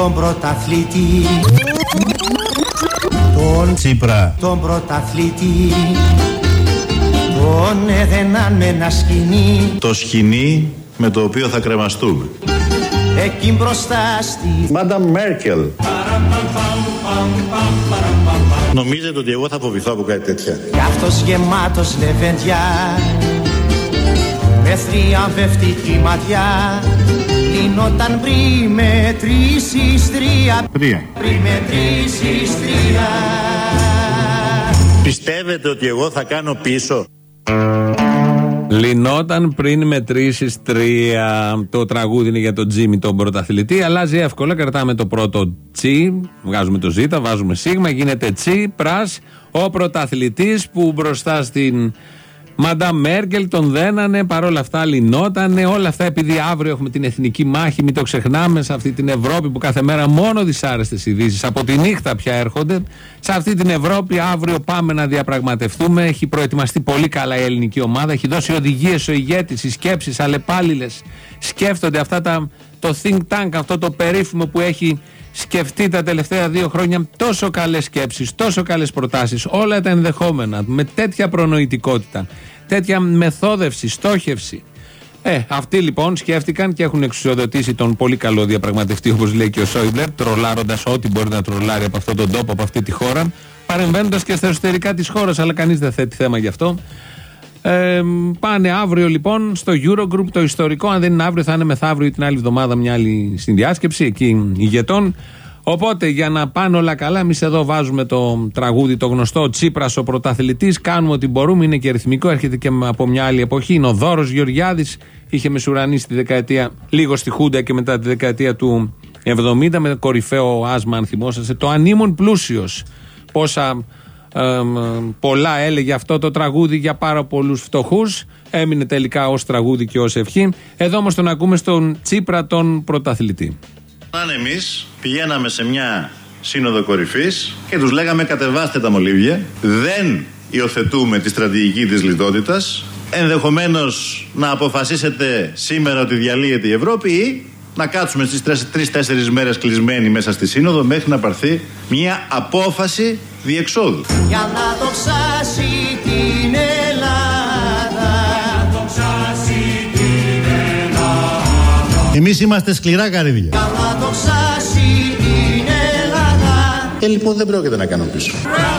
τον πρωταθλητή, τον Τσίπρα, τον πρωταθλητή, τον έδαιναν με ένα σκοινί, το σκοινί με το οποίο θα κρεμαστούμε. Εκεί μπροστά στη Μάνταμ Μέρκελ. Νομίζετε ότι εγώ θα φοβηθώ από κάτι τέτοια? Κι αυτός γεμάτος λεβέντια, με θριαμβευτική ματιά, λυνόταν πριν μετρήσεις τρία. Πριν μετρήσεις τρία. Πιστεύετε ότι εγώ θα κάνω πίσω? Λυνόταν πριν μετρήσεις τρία. Το τραγούδι είναι για τον Τζίμι τον πρωταθλητή. Αλλάζει εύκολα. Κρατάμε το πρώτο τσι, βγάζουμε το ζήτα, βάζουμε σίγμα, γίνεται τσι, πρας. Ο πρωταθλητής που μπροστά στην Μαντάμ Μέρκελ τον δένανε, παρόλα αυτά λυνότανε. Όλα αυτά επειδή αύριο έχουμε την εθνική μάχη, μην το ξεχνάμε, σε αυτή την Ευρώπη που κάθε μέρα μόνο δυσάρεστες ειδήσεις από τη νύχτα πια έρχονται. Σε αυτή την Ευρώπη αύριο πάμε να διαπραγματευτούμε. Έχει προετοιμαστεί πολύ καλά η ελληνική ομάδα, έχει δώσει οδηγίες ο ηγέτης, οι σκέψεις αλλεπάλληλες σκέφτονται αυτά το think tank, αυτό το περίφημο που έχει σκεφτεί τα τελευταία 2 χρόνια τόσο καλές σκέψεις, τόσο καλές προτάσεις, όλα τα ενδεχόμενα, με τέτοια προνοητικότητα, τέτοια μεθόδευση, στόχευση. Αυτοί λοιπόν σκέφτηκαν και έχουν εξουσιοδοτήσει τον πολύ καλό διαπραγματευτή, όπως λέει και ο Σόιμπλερ, τρολάροντας ό,τι μπορεί να τρολάρει από αυτόν τον τόπο, από αυτή τη χώρα, παρεμβαίνοντας και στα εσωτερικά της χώρας, αλλά κανείς δεν θέτει θέμα γι' αυτό. Πάνε αύριο λοιπόν στο Eurogroup το ιστορικό. Αν δεν είναι αύριο, θα είναι μεθαύριο ή την άλλη εβδομάδα μια άλλη συνδιάσκεψη εκεί ηγετών. Οπότε για να πάνε όλα καλά, εμείς εδώ βάζουμε το τραγούδι το γνωστό Τσίπρας ο πρωταθλητής. Κάνουμε ό,τι μπορούμε, είναι και ρυθμικό, έρχεται και από μια άλλη εποχή. Είναι ο Δώρος Γεωργιάδης, είχε μεσουρανίσει τη δεκαετία, λίγο στη Χούντα και μετά τη δεκαετία του 70, με κορυφαίο άσμα, αν θυμόσαστε, το ανήμον πλούσιος. Πόσα πολλά έλεγε αυτό το τραγούδι για πάρα πολλούς φτωχούς. Έμεινε τελικά ως τραγούδι και ως ευχή. Εδώ όμως τον ακούμε στον Τσίπρα τον πρωταθλητή. Αν εμείς πηγαίναμε σε μια σύνοδο κορυφής και τους λέγαμε κατεβάστε τα μολύβια, δεν υιοθετούμε τη στρατηγική της λιτότητας, ενδεχομένως να αποφασίσετε σήμερα ότι διαλύεται η Ευρώπη ή να κάτσουμε στις 3-4 μέρες κλεισμένοι μέσα στη σύνοδο μέχρι να πάρθει μια απόφαση διεξόδου. Για να δοξάσει την Ελλάδα, εμείς είμαστε σκληρά καρύδια. για να δοξάσει την Ελλάδα. Λοιπόν δεν πρόκειται να κάνω πίσω.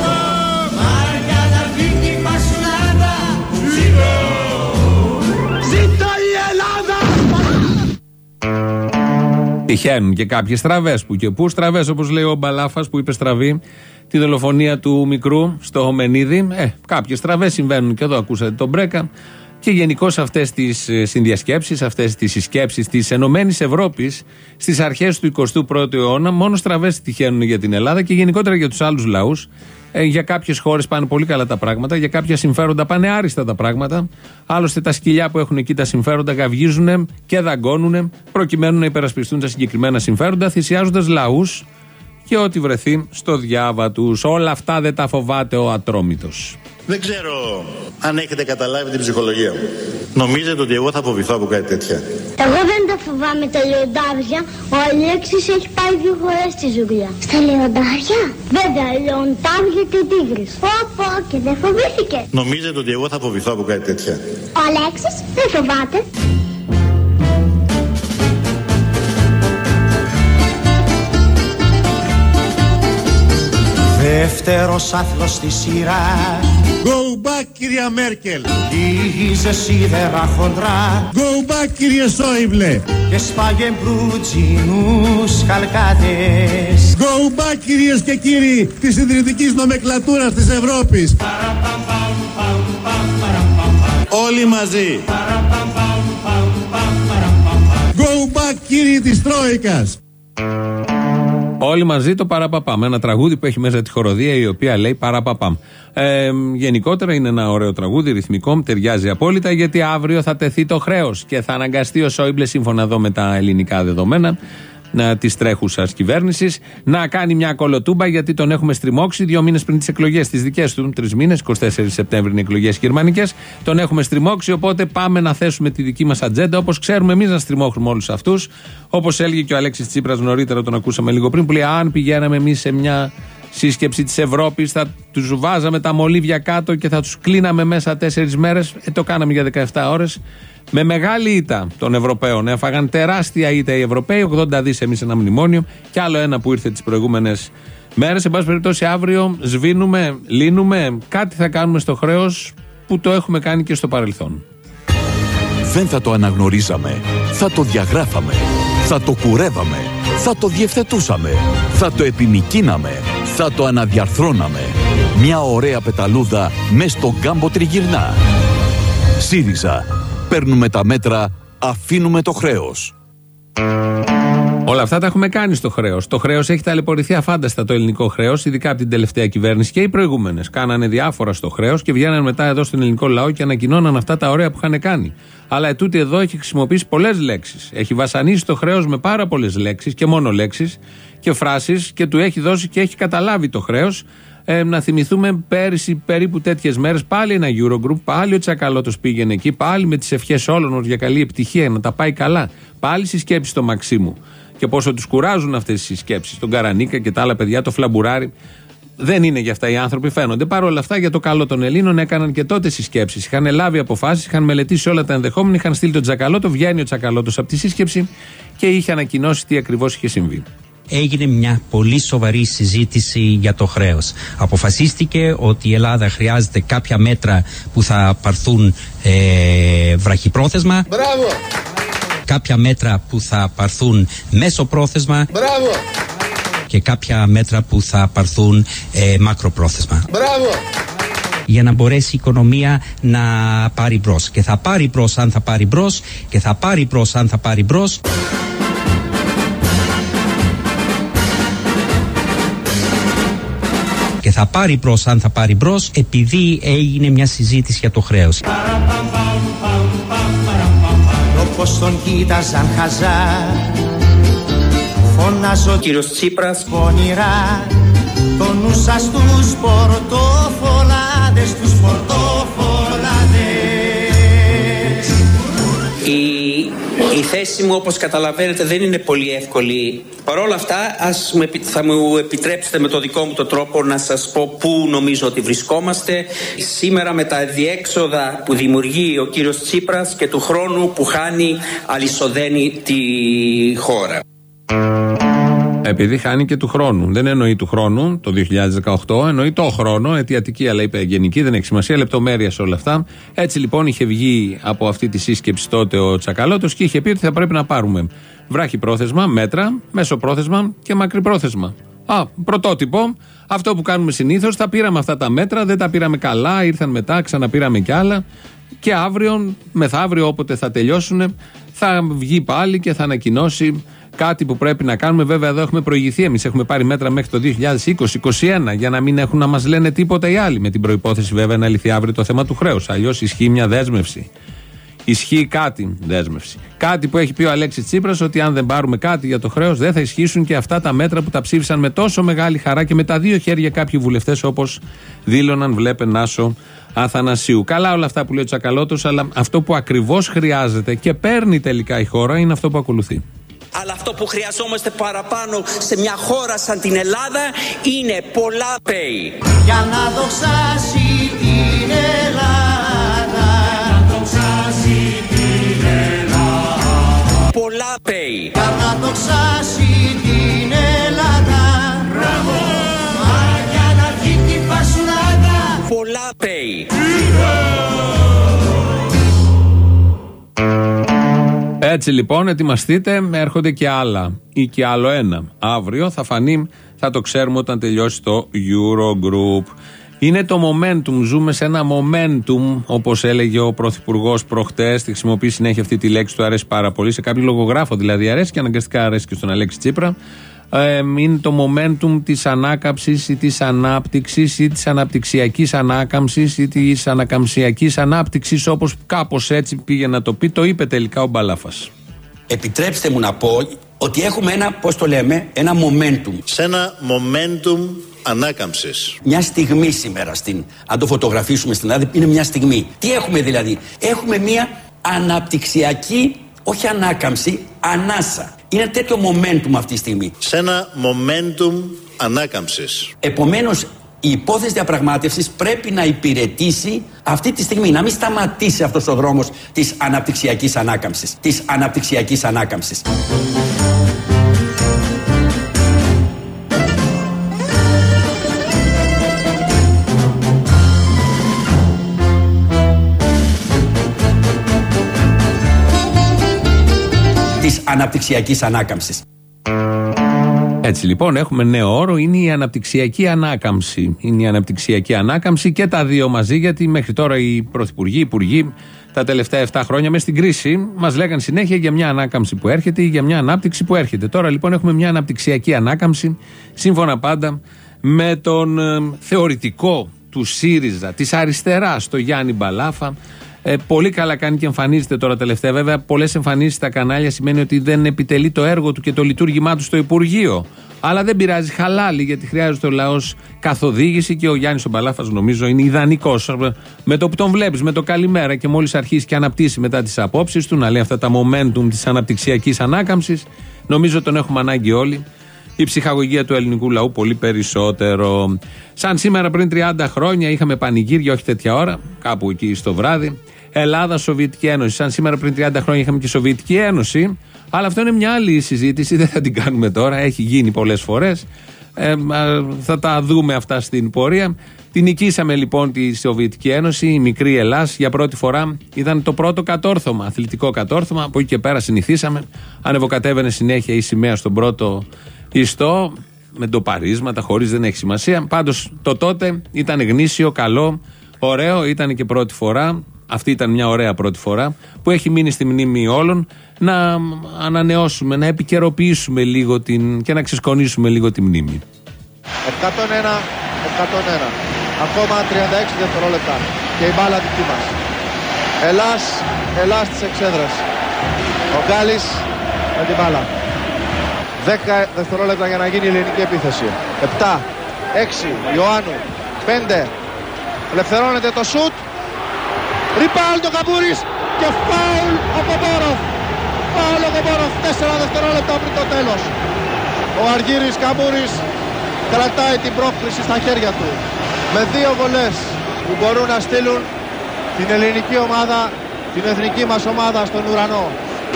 Τυχαίνουν και κάποιες στραβές που και πού στραβές, όπως λέει ο Μπαλάφας που είπε στραβή τη δολοφονία του μικρού στο Χομενίδη. Κάποιες στραβές συμβαίνουν και εδώ, ακούσατε τον Μπρέκα. Και γενικώς αυτές τις συνδιασκέψεις, αυτές τις συσκέψεις της Ενωμένης Ευρώπης στις αρχές του 21ου αιώνα, μόνο στραβές τυχαίνουν για την Ελλάδα και γενικότερα για τους άλλους λαούς. Για κάποιες χώρες πάνε πολύ καλά τα πράγματα, για κάποια συμφέροντα πάνε άριστα τα πράγματα. Άλλωστε τα σκυλιά που έχουν εκεί τα συμφέροντα γαυγίζουν και δαγκώνουν προκειμένου να υπερασπιστούν τα συγκεκριμένα συμφέροντα, θυσιάζοντας λαούς και ό,τι βρεθεί στο διάβα τους. Όλα αυτά δεν τα φοβάται ο Ατρόμητος. Δεν ξέρω αν έχετε καταλάβει την ψυχολογία μου. Νομίζετε ότι εγώ θα φοβηθώ από κάτι τέτοια? Εγώ δεν τα φοβάμαι τα λεοντάρια. Ο Αλέξης έχει πάει 2 φορές στη ζουριά. Στα λεοντάρια? Βέβαια, λεοντάρια και τίγρης. Πω και δεν φοβήθηκε. Νομίζετε ότι εγώ θα φοβηθώ από κάτι τέτοια? Ο Αλέξης δεν φοβάται. Δεύτερος άθλος στη σειρά. Go back κυρία Μέρκελ. Λίγιζε σίδερα χοντρά. Go back κύριε Σόιμπλε. Και σπάγε μπρουτζινούς χαλκάτες. Go back κυρίες και κύριοι της ιδρυτικής νομεκλατούρας της Ευρώπης. Όλοι μαζί. Go back κύριοι της Τρόικας. Όλοι μαζί το παραπαπάμ. Ένα τραγούδι που έχει μέσα τη χοροδία η οποία λέει παραπαπάμ. Γενικότερα είναι ένα ωραίο τραγούδι, ρυθμικό, ταιριάζει απόλυτα γιατί αύριο θα τεθεί το χρέος και θα αναγκαστεί ο Σόιμπλε, σύμφωνα εδώ με τα ελληνικά δεδομένα, της τρέχουσας κυβέρνησης να κάνει μια κολοτούμπα, γιατί τον έχουμε στριμώξει 2 μήνες πριν τις εκλογές τις δικές του, 3 μήνες, 24 Σεπτέμβρη είναι εκλογές γερμανικές. Τον έχουμε στριμώξει, οπότε πάμε να θέσουμε τη δική μας ατζέντα, όπως ξέρουμε εμείς να στριμώχνουμε όλους αυτούς. Όπως έλεγε και ο Αλέξης Τσίπρας νωρίτερα, τον ακούσαμε λίγο πριν, που λέει: αν πηγαίναμε εμείς σε μια σύσκεψη της Ευρώπης, θα τους βάζαμε τα μολύβια κάτω και θα τους κλείναμε μέσα 4 μέρες. Το κάναμε για 17 ώρες. Με μεγάλη ήττα των Ευρωπαίων. Έφαγαν τεράστια ήττα οι Ευρωπαίοι, 80 δις εμείς ένα μνημόνιο, και άλλο ένα που ήρθε τις προηγούμενες μέρες. Εν πάση περιπτώσει, αύριο σβήνουμε, λύνουμε, κάτι θα κάνουμε στο χρέος που το έχουμε κάνει και στο παρελθόν. Δεν θα το αναγνωρίζαμε, θα το διαγράφαμε, θα το κουρεύαμε, θα το διευθετούσαμε, θα το επιμικίναμε, θα το αναδιαρθρώναμε. Μια ωραία πεταλούδα μες στον κάμπο τριγυρνά. ΣΥΡΙΖΑ. Παίρνουμε τα μέτρα, αφήνουμε το χρέος. Όλα αυτά τα έχουμε κάνει στο χρέος. Το χρέος έχει ταλαιπωρηθεί αφάνταστα, το ελληνικό χρέος, ειδικά από την τελευταία κυβέρνηση και οι προηγούμενες. Κάνανε διάφορα στο χρέος και βγαίνανε μετά εδώ στον ελληνικό λαό και ανακοινώναν αυτά τα ωραία που είχαν κάνει. Αλλά ετούτη εδώ έχει χρησιμοποιήσει πολλές λέξεις. Έχει βασανίσει το χρέος με πάρα πολλές λέξεις και μόνο λέξεις και φράσεις, και του έχει δώσει και έχει καταλάβει το χρέος. Να θυμηθούμε πέρυσι περίπου τέτοιες μέρες πάλι ένα Eurogroup, πάλι ο Τσακαλώτος πήγαινε εκεί, πάλι με τις ευχές όλων για καλή επιτυχία, να τα πάει καλά. Πάλι συσκέψεις στο Μαξίμου. Και πόσο τους κουράζουν αυτές οι συσκέψεις, τον Καρανίκα και τα άλλα παιδιά, το Φλαμπουράρι. Δεν είναι για αυτά οι άνθρωποι, φαίνονται. Παρ' όλα αυτά, για το καλό των Ελλήνων έκαναν και τότε συσκέψεις. Είχαν λάβει αποφάσεις, είχαν μελετήσει όλα τα ενδεχόμενα, είχαν στείλει τον Τσακαλώτο. Βγαίνει ο Τσακαλώτος από τη σύσκεψη και είχε ανακοινώσει τι ακριβώς είχε συμβεί. Έγινε μια πολύ σοβαρή συζήτηση για το χρέος. Αποφασίστηκε ότι η Ελλάδα χρειάζεται κάποια μέτρα που θα πάρθουν βραχυπρόθεσμα. Μπράβο! Κάποια μέτρα που θα πάρθουν μέσοπρόθεσμα. Μπράβο! Και κάποια μέτρα που θα πάρθουν μακροπρόθεσμα. Μπράβο! Για να μπορέσει η οικονομία να πάρει μπρος. Και θα πάρει μπρος αν θα πάρει μπρος. Και θα πάρει μπρος αν θα πάρει μπρος. Και θα πάρει μπρος αν θα πάρει μπρος, επειδή έγινε μια συζήτηση για το χρέος. Όπως τον κοίταζαν χαζά, φωνάζω Κύριος Τσίπρας, πονηρά, το νου σας στους πορτοφολάδες, τους πορτοφολάδες. Η θέση μου, όπως καταλαβαίνετε, δεν είναι πολύ εύκολη. Παρ' όλα αυτά, θα μου επιτρέψετε με το δικό μου τον τρόπο να σας πω πού νομίζω ότι βρισκόμαστε σήμερα, με τα διέξοδα που δημιουργεί ο κύριος Τσίπρας και του χρόνου που χάνει, αλυσοδένει τη χώρα. Επειδή χάνει και του χρόνου. Δεν εννοεί του χρόνου, το 2018, εννοεί το χρόνο, αιτιατική, αλλά είπε γενική, δεν έχει σημασία, λεπτομέρεια σε όλα αυτά. Έτσι λοιπόν είχε βγει από αυτή τη σύσκεψη τότε ο Τσακαλώτος και είχε πει ότι θα πρέπει να πάρουμε βράχυπρόθεσμα, μέτρα, μέσοπρόθεσμα και μακρυπρόθεσμα. Πρωτότυπο, αυτό που κάνουμε συνήθως, τα πήραμε αυτά τα μέτρα, δεν τα πήραμε καλά, ήρθαν μετά, ξαναπήραμε κι άλλα. Και αύριο, μεθαύριο, όποτε θα τελειώσουν, θα βγει πάλι και θα ανακοινώσει κάτι που πρέπει να κάνουμε. Βέβαια, εδώ έχουμε προηγηθεί. Εμείς έχουμε πάρει μέτρα μέχρι το 2020-2021 για να μην έχουν να μας λένε τίποτα οι άλλοι. Με την προϋπόθεση, βέβαια, να λυθεί αύριο το θέμα του χρέους. Αλλιώς ισχύει μια δέσμευση. Ισχύει κάτι, δέσμευση. Κάτι που έχει πει ο Αλέξης Τσίπρας, ότι αν δεν πάρουμε κάτι για το χρέος, δεν θα ισχύσουν και αυτά τα μέτρα που τα ψήφισαν με τόσο μεγάλη χαρά και με τα 2 χέρια κάποιοι βουλευτές, όπως δήλωναν, βλέπε Νάσο Αθανασίου. Καλά όλα αυτά που λέει ο Τσακαλώτος, αλλά αυτό που ακριβώς χρειάζεται και παίρνει τελικά η χώρα είναι αυτό που ακολουθεί. Αλλά αυτό που χρειαζόμαστε παραπάνω σε μια χώρα σαν την Ελλάδα είναι πολλά pay. Για να δοξάσει την Ελλάδα, να δοξάσει την Ελλάδα. Πολλά pay. Για να δοξάσει την Ελλάδα. Μπράβο! Μα για να βγει την φασουλάδα. Πολλά pay. Έτσι λοιπόν, ετοιμαστείτε, έρχονται και άλλα ή και άλλο ένα. Αύριο θα φανεί, θα το ξέρουμε όταν τελειώσει το Eurogroup. Είναι το momentum, ζούμε σε ένα momentum, όπως έλεγε ο Πρωθυπουργός προχτές, τη χρησιμοποιεί συνέχεια αυτή τη λέξη, του αρέσει πάρα πολύ, σε κάποιο λογογράφο δηλαδή αρέσει και αναγκαστικά αρέσει και στον Αλέξη Τσίπρα. Είναι το momentum της ανάκαμψης ή της ανάπτυξης ή της αναπτυξιακής ανάκαμψης ή της ανακαμψιακής ανάπτυξης, όπως κάπως έτσι πήγε να το πει, το είπε τελικά ο Μπαλάφας. Επιτρέψτε μου να πω ότι έχουμε ένα, πώς το λέμε, ένα momentum. Σε ένα momentum ανάκαμψης. Μια στιγμή σήμερα, αν το φωτογραφίσουμε στην Ελλάδα, είναι μια στιγμή. Τι έχουμε δηλαδή? Έχουμε μια αναπτυξιακή, όχι ανάκαμψη, ανάσα. Είναι τέτοιο momentum αυτή τη στιγμή. Σε ένα momentum ανάκαμψης. Επομένως, η υπόθεση διαπραγμάτευσης πρέπει να υπηρετήσει αυτή τη στιγμή, να μην σταματήσει αυτός ο δρόμος της αναπτυξιακής ανάκαμψης. Της αναπτυξιακής ανάκαμψης. Της αναπτυξιακής ανάκαμψης. Έτσι λοιπόν έχουμε νέο όρο, είναι η αναπτυξιακή ανάκαμψη. Είναι η αναπτυξιακή ανάκαμψη και τα δύο μαζί, γιατί μέχρι τώρα οι πρωθυπουργοί, οι υπουργοί τα τελευταία 7 χρόνια μέσα στην κρίση μας λέγαν συνέχεια για μια ανάκαμψη που έρχεται ή για μια ανάπτυξη που έρχεται. Τώρα λοιπόν έχουμε μια αναπτυξιακή ανάκαμψη, σύμφωνα πάντα με τον θεωρητικό του ΣΥΡΙΖΑ, της αριστεράς, το Γιάννη Μπαλάφα. Πολύ καλά κάνει και εμφανίζεται τώρα τελευταία. Βέβαια, πολλές εμφανίσεις στα κανάλια σημαίνει ότι δεν επιτελεί το έργο του και το λειτουργήμά του στο Υπουργείο. Αλλά δεν πειράζει, χαλάλι, γιατί χρειάζεται ο λαός καθοδήγηση και ο Γιάννης ο Μπαλάφας νομίζω είναι ιδανικός. Με το που τον βλέπεις, με το καλημέρα και μόλις αρχίσει και αναπτύσσει μετά τις απόψεις του, να λέει αυτά τα momentum της αναπτυξιακής ανάκαμψης, νομίζω τον έχουμε ανάγκη όλοι. Η ψυχαγωγία του ελληνικού λαού πολύ περισσότερο. Σαν σήμερα πριν 30 χρόνια είχαμε πανηγύρια, όχι τέτοια ώρα, κάπου εκεί στο βράδυ. Ελλάδα-Σοβιετική Ένωση. Σαν σήμερα πριν 30 χρόνια είχαμε και Σοβιετική Ένωση. Αλλά αυτό είναι μια άλλη συζήτηση, δεν θα την κάνουμε τώρα. Έχει γίνει πολλές φορές. Θα τα δούμε αυτά στην πορεία. Την νικήσαμε λοιπόν τη Σοβιετική Ένωση, η μικρή Ελλάς. Για πρώτη φορά ήταν το πρώτο κατόρθωμα, αθλητικό κατόρθωμα. Από εκεί και πέρα συνηθίσαμε. Ανεβοκατέβαινε συνέχεια η σημαία στον πρώτο ιστό, με ντοπαρίσματα, χωρίς, δεν έχει σημασία. Πάντως το τότε ήταν γνήσιο, καλό, ωραίο, ήταν και πρώτη φορά. Αυτή ήταν μια ωραία πρώτη φορά που έχει μείνει στη μνήμη όλων. Να ανανεώσουμε, να επικαιροποιήσουμε λίγο και να ξεσκονίσουμε λίγο τη μνήμη. 101, 101. Ακόμα 36 δευτερόλεπτα και η μπάλα δική μας. Ελλάς της εξέδρας. Ο Γκάλης με την μπάλα. 10 δευτερόλεπτα για να γίνει η ελληνική επίθεση. 7, 6, Ιωάννου, 5. Ελευθερώνεται το σουτ. Ριπάλ το Καμπούρης και φάουλ από Μπόροφ. Φάουλ από Μπόροφ. 4 δευτερόλεπτα πριν το τέλος. Ο Αργύρης Καμπούρης κρατάει την πρόκριση στα χέρια του. Με 2 βολές που μπορούν να στείλουν την ελληνική ομάδα, την εθνική μας ομάδα στον ουρανό.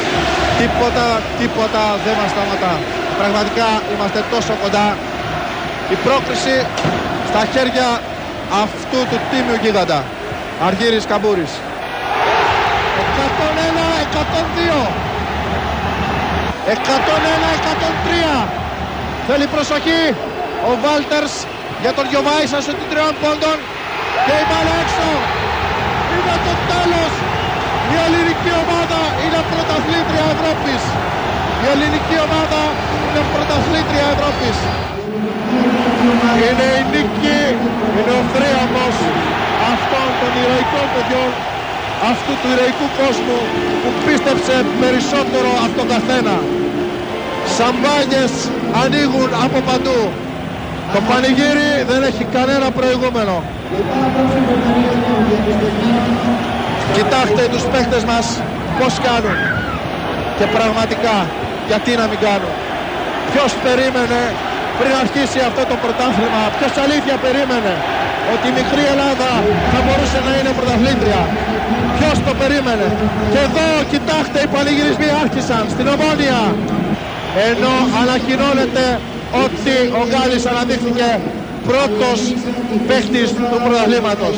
Τίποτα δεν μας σταματά. Πραγματικά είμαστε τόσο κοντά. Η πρόκριση στα χέρια αυτού του τίμιου γίγαντα. Αργύρης Καμπούρης. 101, 102. 101, 103. Θέλει προσοχή ο Βάλτερς για τον Γιωβάησα των 3 πόντων. Και η μπάλα έξω. Είναι το τέλος. Η ελληνική ομάδα είναι πρωταθλήτρια Ευρώπης. Η ελληνική ομάδα είναι πρωταθλήτρια Ευρώπης. Είναι η νίκη, είναι ο θρίαμβος αυτών των ηρωικών παιδιών, αυτού του ηρωικού κόσμου που πίστεψε περισσότερο από τον καθένα. Σαμπάνιες ανοίγουν από παντού. Το πανηγύρι δεν έχει κανένα προηγούμενο. Κοιτάξτε τους παίχτες μας πώς κάνουν. Και πραγματικά, γιατί να μην κάνουν. Ποιος περίμενε πριν αρχίσει αυτό το πρωτάθλημα, ποιος αλήθεια περίμενε ότι η μικρή Ελλάδα θα μπορούσε να είναι πρωταθλήτρια. Ποιος το περίμενε. Και εδώ κοιτάξτε, οι πανηγυρισμοί άρχισαν στην Ομόνια. Ενώ ανακοινώνεται ότι ο Γκάλης αναδείχθηκε πρώτος παίχτης του πρωταθλήματος.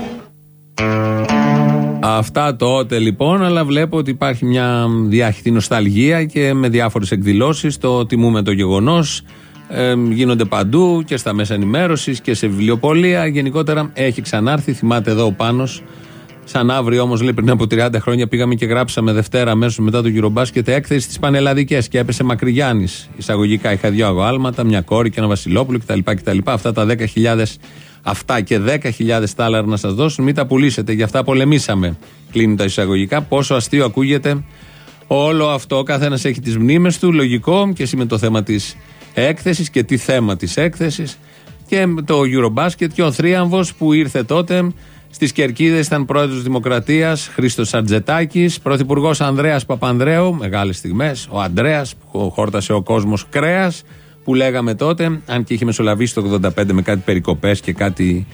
Αυτά τότε λοιπόν, αλλά βλέπω ότι υπάρχει μια διάχυτη νοσταλγία και με διάφορες εκδηλώσεις. Το τιμούμε το γεγονός. Γίνονται παντού και στα μέσα ενημέρωσης και σε βιβλιοπωλεία. Γενικότερα έχει ξανάρθει. Θυμάται εδώ ο Πάνος. Σαν αύριο όμως, λέει, πριν από 30 χρόνια πήγαμε και γράψαμε Δευτέρα αμέσως μετά το Eurobasket έκθεση στις πανελλαδικές και έπεσε Μακρυγιάννης. Εισαγωγικά είχα 2 αγάλματα, μια κόρη και ένα Βασιλόπουλο κτλ. Αυτά τα 10.000, αυτά και 10.000 τάλαρα να σας δώσουν, μην τα πουλήσετε. Γι' αυτά πολεμήσαμε. Κλείνει τα εισαγωγικά. Πόσο αστείο ακούγεται Όλο αυτό, ο καθένας έχει τις μνήμες του, λογικό, και εσύ με το θέμα της έκθεσης και τι θέμα της έκθεσης. Και το Eurobasket και ο θρίαμβος που ήρθε τότε στις κερκίδες, ήταν πρόεδρος Δημοκρατίας Χρήστος Ατζετάκης, πρωθυπουργός Ανδρέας Παπανδρέου, μεγάλες στιγμές, ο Ανδρέας που χόρτασε ο κόσμος κρέας, που λέγαμε τότε, αν και είχε μεσολαβήσει το 85 με κάτι περικοπές και κάτι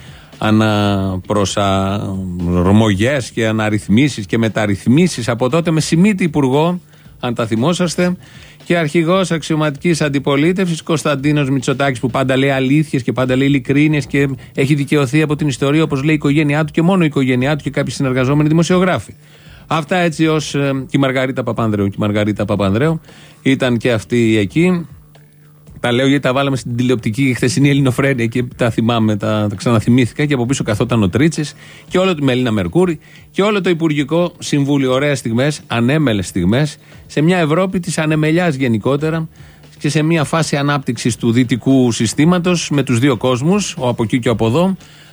αναπροσαρμογές και αναρρυθμίσεις και μεταρρυθμίσεις από τότε, με Σιμίτη υπουργό, αν τα θυμόσαστε, και αρχηγός αξιωματικής αντιπολίτευσης Κωνσταντίνος Μητσοτάκης, που πάντα λέει αλήθειες και πάντα λέει ειλικρίνειες και έχει δικαιωθεί από την ιστορία, όπως λέει η οικογένειά του και μόνο η οικογένειά του και κάποιοι συνεργαζόμενοι δημοσιογράφοι. Αυτά έτσι ως και η Μαργαρίτα Παπανδρέου. Και η Μαργαρίτα Παπανδρέου ήταν και αυτή εκεί. Τα λέω γιατί τα βάλαμε στην τηλεοπτική χθεσινή Ελληνοφρένεια και τα θυμάμαι, τα ξαναθυμήθηκα, και από πίσω καθόταν ο Τρίτσης και όλο το Μελίνα Μερκούρη και όλο το Υπουργικό Συμβούλιο. Ωραίες στιγμές, ανέμελες στιγμές, σε μια Ευρώπη της ανεμελιάς γενικότερα και σε μια φάση ανάπτυξης του δυτικού συστήματος με τους δύο κόσμους, ο από εκεί και ο από εδώ,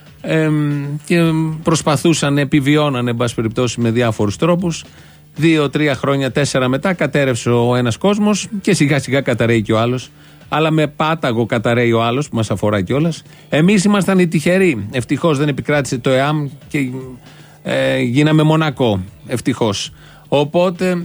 και προσπαθούσαν, επιβιώναν, εν πάση περιπτώσει, με διάφορους τρόπους. 2-3 χρόνια, 4 μετά, κατέρευσε ο ένας κόσμος και σιγά σιγά καταραίει και ο άλλος. Αλλά με πάταγο καταραίει ο άλλος, που μας αφορά κιόλας. Εμείς ήμασταν οι τυχεροί. Ευτυχώς δεν επικράτησε το ΕΑΜ και γίναμε Μονακό. Ευτυχώς. Οπότε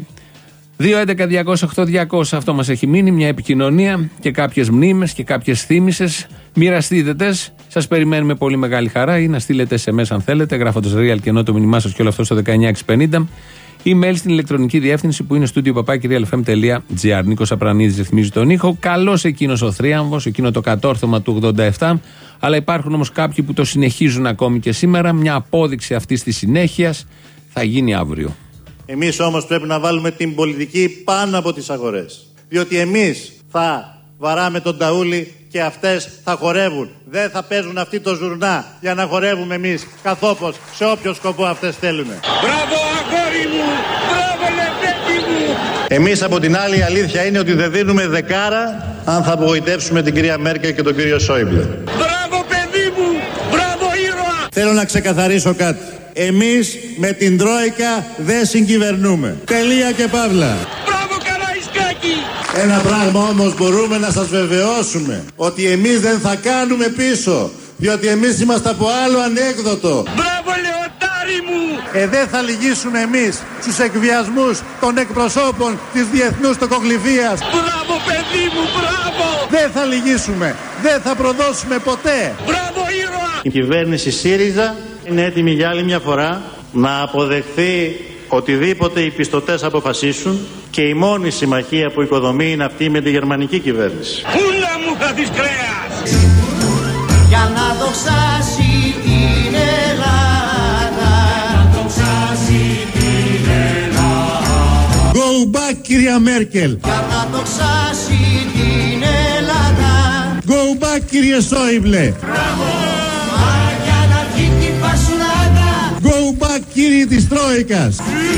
2.11.208.200, αυτό μας έχει μείνει, μια επικοινωνία και κάποιες μνήμες και κάποιες θύμισες. Μοιραστείτε τες. Σας περιμένουμε πολύ μεγάλη χαρά, ή να στείλετε SMS αν θέλετε, γράφοντας real και ενώ το μήνυμά σας και όλο αυτό στο 19650. Email στην ηλεκτρονική διεύθυνση που είναι studio@realfm.gr. Νίκος Απρανίδης ρυθμίζει τον ήχο. Καλός εκείνος ο θρίαμβος, εκείνο το κατόρθωμα του 87. Αλλά υπάρχουν όμως κάποιοι που το συνεχίζουν ακόμη και σήμερα. Μια απόδειξη αυτής της συνέχειας θα γίνει αύριο. Εμείς όμως πρέπει να βάλουμε την πολιτική πάνω από τις αγορές. Διότι εμείς θα βαράμε τον ταούλι και αυτές θα χορεύουν. Δεν θα παίζουν αυτοί το ζουρνά για να χορεύουμε εμείς καθόπως σε όποιο σκοπό αυτές θέλουν. Μπράβο αγόρι μου! Μπράβο λεπτέκι μου! Εμείς από την άλλη, η αλήθεια είναι ότι δεν δίνουμε δεκάρα αν θα απογοητεύσουμε την κυρία Μέρκελ και τον κύριο Σόιμπλε. Μπράβο παιδί μου! Μπράβο ήρωα! Θέλω να ξεκαθαρίσω κάτι. Εμείς με την Τρόικα δεν συγκυβερνούμε. Τελεία και παύλα. Μπράβο Καραϊσκάκη! Ένα πράγμα όμως μπορούμε να σας βεβαιώσουμε, ότι εμείς δεν θα κάνουμε πίσω, διότι εμείς είμαστε από άλλο ανέκδοτο. Μπράβο Λεωτάρι μου! Δεν θα λυγίσουμε εμείς στους εκβιασμούς των εκπροσώπων της διεθνούς τοκογλυφίας. Μπράβο παιδί μου, μπράβο! Δεν θα λυγίσουμε, δεν θα προδώσουμε ποτέ. Μπράβο ήρωα! Η κυβέρνηση ΣΥΡΙΖΑ είναι έτοιμη για άλλη μια φορά να αποδεχθεί οτιδήποτε οι πιστωτές αποφασίσουν, και η μόνη συμμαχία που οικοδομεί είναι αυτή με τη γερμανική κυβέρνηση. Πούλα μου θα δεις κρέας! Για να δοξάσει την Ελλάδα, να δοξάσει την Ελλάδα. Go back κυρία Μέρκελ. Για να δοξάσει την Ελλάδα. Go back κύριε Σόιμπλε. Μπράβο! Μα για να βγει την πασουλάδα. Go back κύριοι της Τρόικας.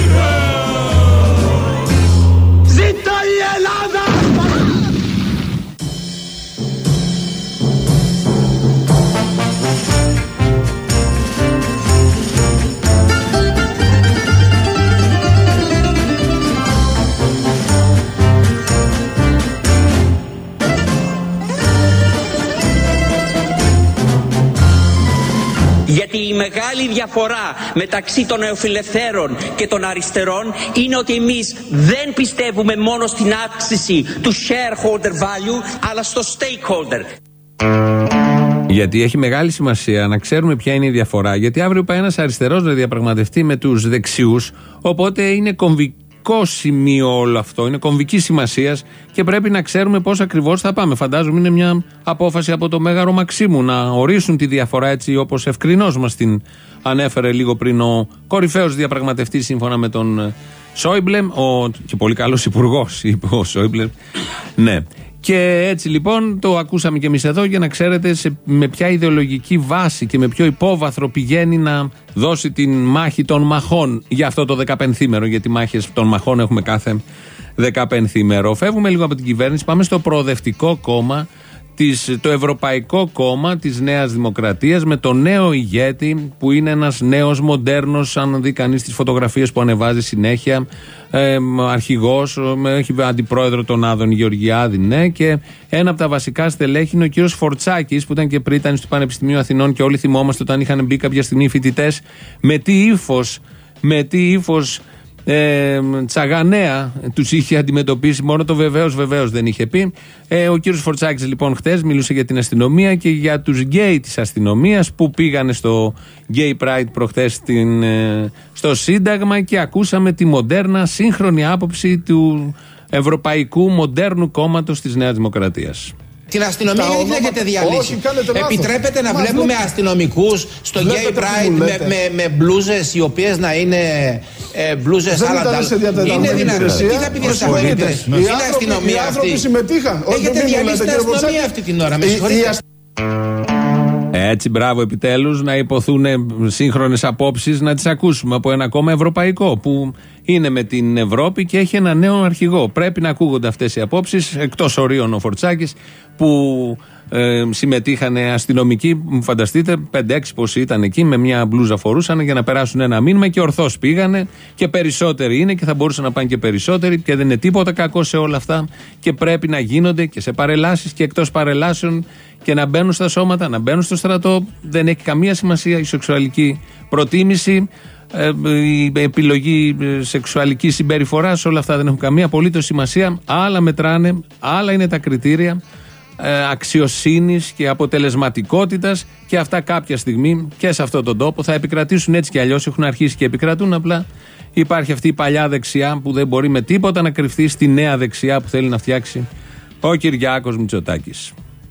Ζήτω η Ελλάδα! Γιατί η μεγάλη διαφορά μεταξύ των νεοφιλελευθέρων και των αριστερών είναι ότι εμείς δεν πιστεύουμε μόνο στην αύξηση του shareholder value, αλλά στο stakeholder. Γιατί έχει μεγάλη σημασία να ξέρουμε ποια είναι η διαφορά. Γιατί αύριο πάει ένας αριστερός να διαπραγματευτεί με τους δεξιούς. Οπότε είναι κομβικό σημείο όλο αυτό. Είναι κομβική σημασίας και πρέπει να ξέρουμε πώς ακριβώς θα πάμε. Φαντάζομαι είναι μια απόφαση από το Μέγαρο Μαξίμου να ορίσουν τη διαφορά, έτσι όπως ευκρινώς μας την ανέφερε λίγο πριν ο κορυφαίος διαπραγματευτής σύμφωνα με τον Σόιμπλε. Και πολύ καλός υπουργός, είπε ο Σόιμπλε. Ναι. Και έτσι λοιπόν το ακούσαμε και εμείς εδώ για να ξέρετε με ποια ιδεολογική βάση και με ποιο υπόβαθρο πηγαίνει να δώσει την μάχη των μαχών για αυτό το 15ήμερο, γιατί μάχες των μαχών έχουμε κάθε 15ήμερο. Φεύγουμε λίγο από την κυβέρνηση, πάμε στο Προοδευτικό Κόμμα, το Ευρωπαϊκό Κόμμα της Νέας Δημοκρατίας, με το νέο ηγέτη που είναι ένας νέος μοντέρνος, αν δει κανείς τις φωτογραφίες που ανεβάζει συνέχεια, αρχηγός, έχει αντιπρόεδρο τον Άδωνη Γεωργιάδη, ναι, και ένα από τα βασικά στελέχη είναι ο κύριος Φορτσάκης, που ήταν και πρίτανης του Πανεπιστημίου Αθηνών, και όλοι θυμόμαστε όταν είχαν μπει κάποια στιγμή οι φοιτητές με τι ύφος τσαγανέα τους είχε αντιμετωπίσει. Μόνο το βεβαίως δεν είχε πει. Ο κύριος Φορτσάκης λοιπόν χτες μίλησε για την αστυνομία και για τους γκέι της αστυνομίας που πήγανε στο Gay Pride προχτές στο Σύνταγμα, και ακούσαμε τη μοντέρνα σύγχρονη άποψη του Ευρωπαϊκού Μοντέρνου Κόμματος της Νέας Δημοκρατίας. Την αστυνομία γιατί την έχετε διαλύσει? Επιτρέπετε να βλέπουμε αστυνομικούς στο Gay Pride με μπλούζες οι οποίες να είναι μπλούζες άλλα. Είναι δυνατόν? Τι θα πει διασφαλίτες? Είναι αστυνομία αυτή? Έχετε διαλύσει την αστυνομία αυτή την ώρα? Με συγχωρείτε. Έτσι, μπράβο, επιτέλους να υποθούν σύγχρονες απόψεις, να τις ακούσουμε από ένα κόμμα ευρωπαϊκό που είναι με την Ευρώπη και έχει ένα νέο αρχηγό. Πρέπει να ακούγονται αυτές οι απόψεις, εκτός ορίων ο Φορτσάκης που συμμετείχαν αστυνομικοί, φανταστείτε, 5-6 πόσοι ήταν εκεί, με μια μπλούζα φορούσαν για να περάσουν ένα μήνυμα, και ορθώς πήγανε, και περισσότεροι είναι και θα μπορούσαν να πάνε και περισσότεροι, και δεν είναι τίποτα κακό σε όλα αυτά, και πρέπει να γίνονται και σε παρελάσεις και εκτός παρελάσεων, και να μπαίνουν στα σώματα, να μπαίνουν στο στρατό. Δεν έχει καμία σημασία η σεξουαλική προτίμηση, η επιλογή σεξουαλικής συμπεριφοράς, όλα αυτά δεν έχουν καμία απολύτως σημασία. Άλλα μετράνε, άλλα είναι τα κριτήρια αξιοσύνης και αποτελεσματικότητας, και αυτά κάποια στιγμή και σε αυτόν τον τόπο θα επικρατήσουν έτσι κι αλλιώς. Έχουν αρχίσει και επικρατούν, απλά υπάρχει αυτή η παλιά δεξιά που δεν μπορεί με τίποτα να κρυφτεί στη νέα δεξιά που θέλει να φτιάξει ο Κυριάκος Μητσοτάκης.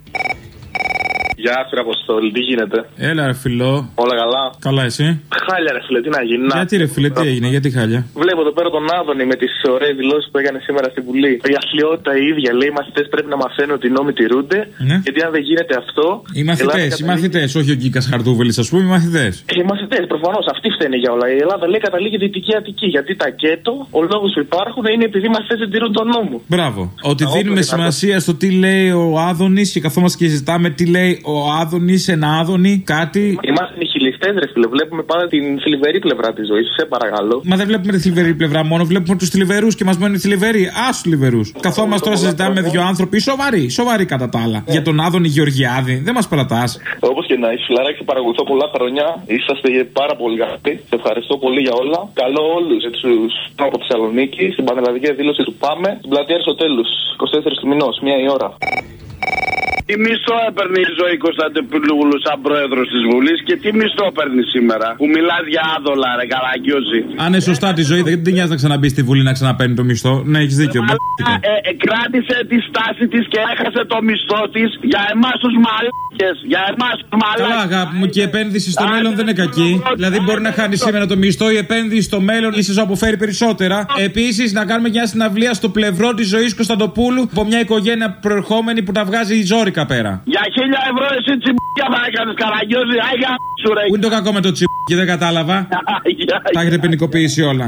Γεια σου, Αποστόλη, τι γίνεται? Έλα, ρε φιλό. Όλα καλά? Καλά, εσύ? Χάλια, ρε φίλε, τι να γίνει? Γιατί, ρε φίλε, τι έγινε, γιατί χάλια? Βλέπω εδώ πέρα τον Άδωνη με τις ωραίες δηλώσεις που έκανε σήμερα στην Βουλή. Η αθλειότητα η ίδια λέει: οι μαθητές πρέπει να μαθαίνουν ότι οι νόμοι τηρούνται. Ναι. Γιατί αν δεν γίνεται αυτό. Οι μαθητές, όχι ο Γκίκας Χαρτούβελης, ας πούμε, οι μαθητές. Οι μαθητές, προφανώς, αυτοί φταίνε για όλα. Η Ελλάδα λέει καταλήγει Δυτική Αττική. Γιατί τα ΚΕΤΟ, ο λόγος που υπάρχουν είναι επειδή οι μαθητές δεν τηρούν τον νόμο. Μπράβο. Ότι δίνουμε σημασία στο τι λέει ο Άδωνης και καθόμαστε και συζητάμε τι λέει ο Άδωνης, ένα Άδωνη, κάτι. Είμαστε νιχιλιστές, ρε φίλε. Βλέπουμε πάντα την θλιβερή πλευρά της ζωής. Σε παρακαλώ. Μα δεν βλέπουμε τη θλιβερή πλευρά μόνο, βλέπουμε τους θλιβερούς και μας μένουν οι θλιβεροί. Άσου θλιβερούς. Καθόμαστε τώρα συζητάμε με δύο άνθρωποι σοβαροί κατά τα άλλα. Για τον Άδωνη Γεωργιάδη, δεν μας παρατάς. Όπως και να είσαι, φιλαράκι, σε παρακολουθώ πολλά χρόνια. Είσαστε πάρα πολύ καλοί. Σε ευχαριστώ πολύ για όλα. Καλό όλους τους από Θεσσαλονίκη, στην πανελλαδική εκδήλωση του Πάμε, στην πλατεία Αριστοτέλους, 24 του μηνός, 1 η ώρα. Τι μισθό έπαιρνε η Ζωή Κωνσταντοπούλου σαν πρόεδρος της Βουλής και τι μισθό παίρνει σήμερα? Που μιλάς για άδολα, ρε Καραγκιόζη. Αν είναι σωστά τη Ζωή, δεν την νοιάζει να ξαναμπεί στη Βουλή να ξαναπαίρνει το μισθό. Ναι, έχεις δίκιο. Κράτησε τη στάση της και έχασε το μισθό της για εμάς τους μαλάκες. Για εμάς τους μαλάκες. Καλά, αγάπη μου, και η επένδυση στο μέλλον δεν είναι κακή. Δηλαδή, μπορεί να χάνει σήμερα το μισθό, η επένδυση στο μέλλον ίσως αποφέρει περισσότερα. Επίσης, να κάνουμε μια συναυλία στο πλευρό της Ζωής Κωνσταντοπούλου από μια οικογένεια προερχόμενη που τα βγάζει ζόρικα πέρα. Για 1.000 ευρώ εσύ τσιμπούκια θα έκανες, Καραγκιόζη. Άγια σου, ρε. Πού είναι το κακό με το τσιμπούκι, δεν κατάλαβα. Τα έχετε ποινικοποιήσει όλα.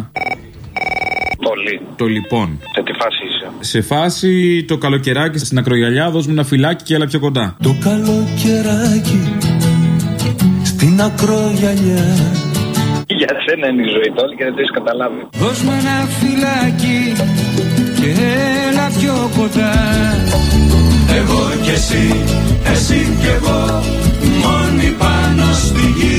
Πολύ. Το λοιπόν. Σε τι φάση είσαι? Σε φάση το καλοκαιράκι στην ακρογιαλιά, δώσ' μου ένα φυλάκι και έλα πιο κοντά. Το καλοκαιράκι στην ακρογιαλιά. Για σένα είναι η ζωή τώρα και δεν το έχεις καταλάβει. Δώσ' μου ένα φυλάκι και έλα πιο κοντά. Εγώ κι εσύ, εσύ κι εγώ, μόνοι πάνω στη γη.